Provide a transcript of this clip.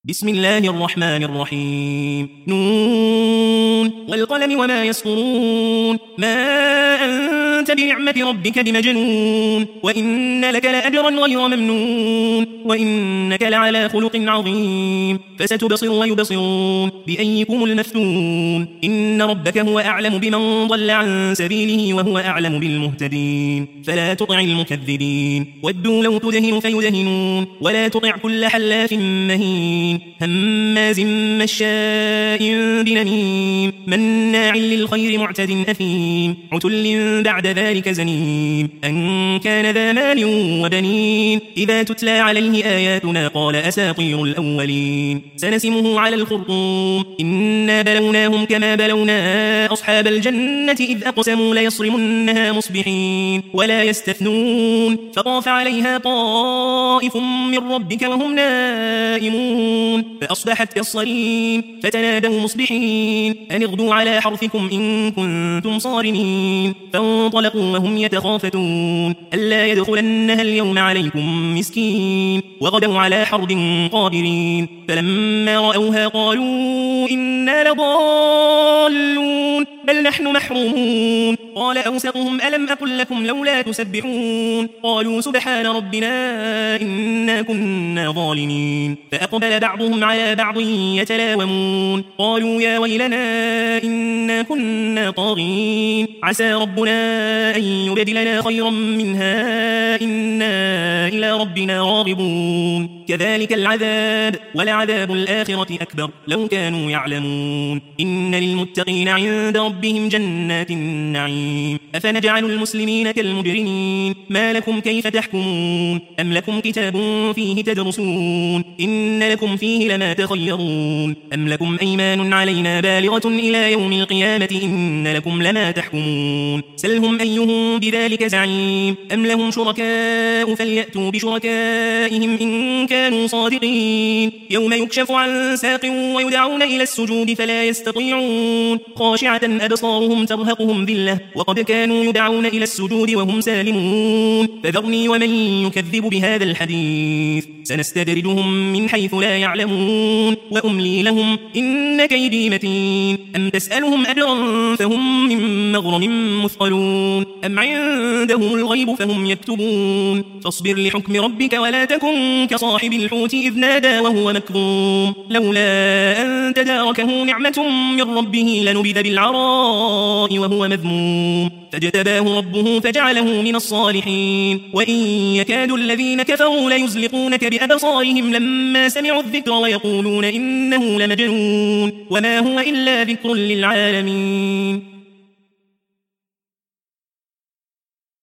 بسم الله الرحمن الرحيم نون والقلم وما يسطرون ما أنت بنعمة ربك بمجنون وإن لك لأجرا غير ممنون وإنك لعلى خلق عظيم فستبصر ويبصرون بأيكم المفتون إن ربك هو أعلم بمن ضل عن سبيله وهو أعلم بالمهتدين فلا تطع المكذبين ودوا لو تدهن فيدهنون ولا تطع كل حلاف مهين هماز مشاء بنميم مناع للخير معتد أثيم عتل بعد ذلك زنيم أن كان ذا مال وبنين إذا تتلى عليه آياتنا قال أساطير الأولين سنسمه على الخرطوم إنا بلوناهم كما بلونا أصحاب الجنة إذ أقسموا ليصرمنها مصبحين ولا يستثنون فطاف عليها طائف من ربك وهم نائمون فأصبحت كالصريم فتنادوا مصبحين أن اغدوا على حرثكم إن كنتم صارمين فانطلقوا وهم يتخافتون ألا يدخلنها اليوم عليكم مسكين وغدوا على حرد قادرين فلما رأوها قالوا إنا لضالون بل نحن محرومون قال أوسطهم ألم أقل لكم لولا تسبحون قالوا سبحان ربنا إنا كنا ظالمين فأقبل بعضهم على بعض يتلاومون قالوا يا ويلنا إنا كنا طاغين عسى ربنا أن يبدلنا خيرا منها إنا إلى ربنا راغبون كذلك العذاب ولعذاب الآخرة أكبر لو كانوا يعلمون إن للمتقين عند ربهم جنات النعيم أفنجعل المسلمين كالمجرمين ما لكم كيف تحكمون أم لكم كتاب فيه تدرسون إن لكم فيه لما تخيرون أم لكم أيمان علينا بالغة إلى يوم القيامة إن لكم لما تحكمون سلهم أيهم بذلك زعيم أم لهم شركاء فليأتوا بشركائهم إن كانوا صادقين يوم يكشف عن ساق ويدعون إلى السجود فلا يستطيعون خاشعة أبصارهم ترهقهم ذلة وقد كانوا يدعون إلى السجود وهم سالمون فذرني ومن يكذب بهذا الحديث سنستدرجهم من حيث لا يعلمون وأملي لهم إن كيدي متين أم تسألهم أجرا فهم من مغرم مثقلون أم عندهم الغيب فهم يكتبون فاصبر لحكم ربك ولا تكن كصاحب الحوت إذ نادى وهو مكظوم لولا أن تداركه نعمة من ربه لنبذ بالعراء وهو مذموم فاجتباه ربه فجعله من الصالحين وإن يكاد الذين كفروا ليزلقونك بأبصارهم لما سمعوا الذكر ويقولون إنه لمجنون وما هو إلا ذكر للعالمين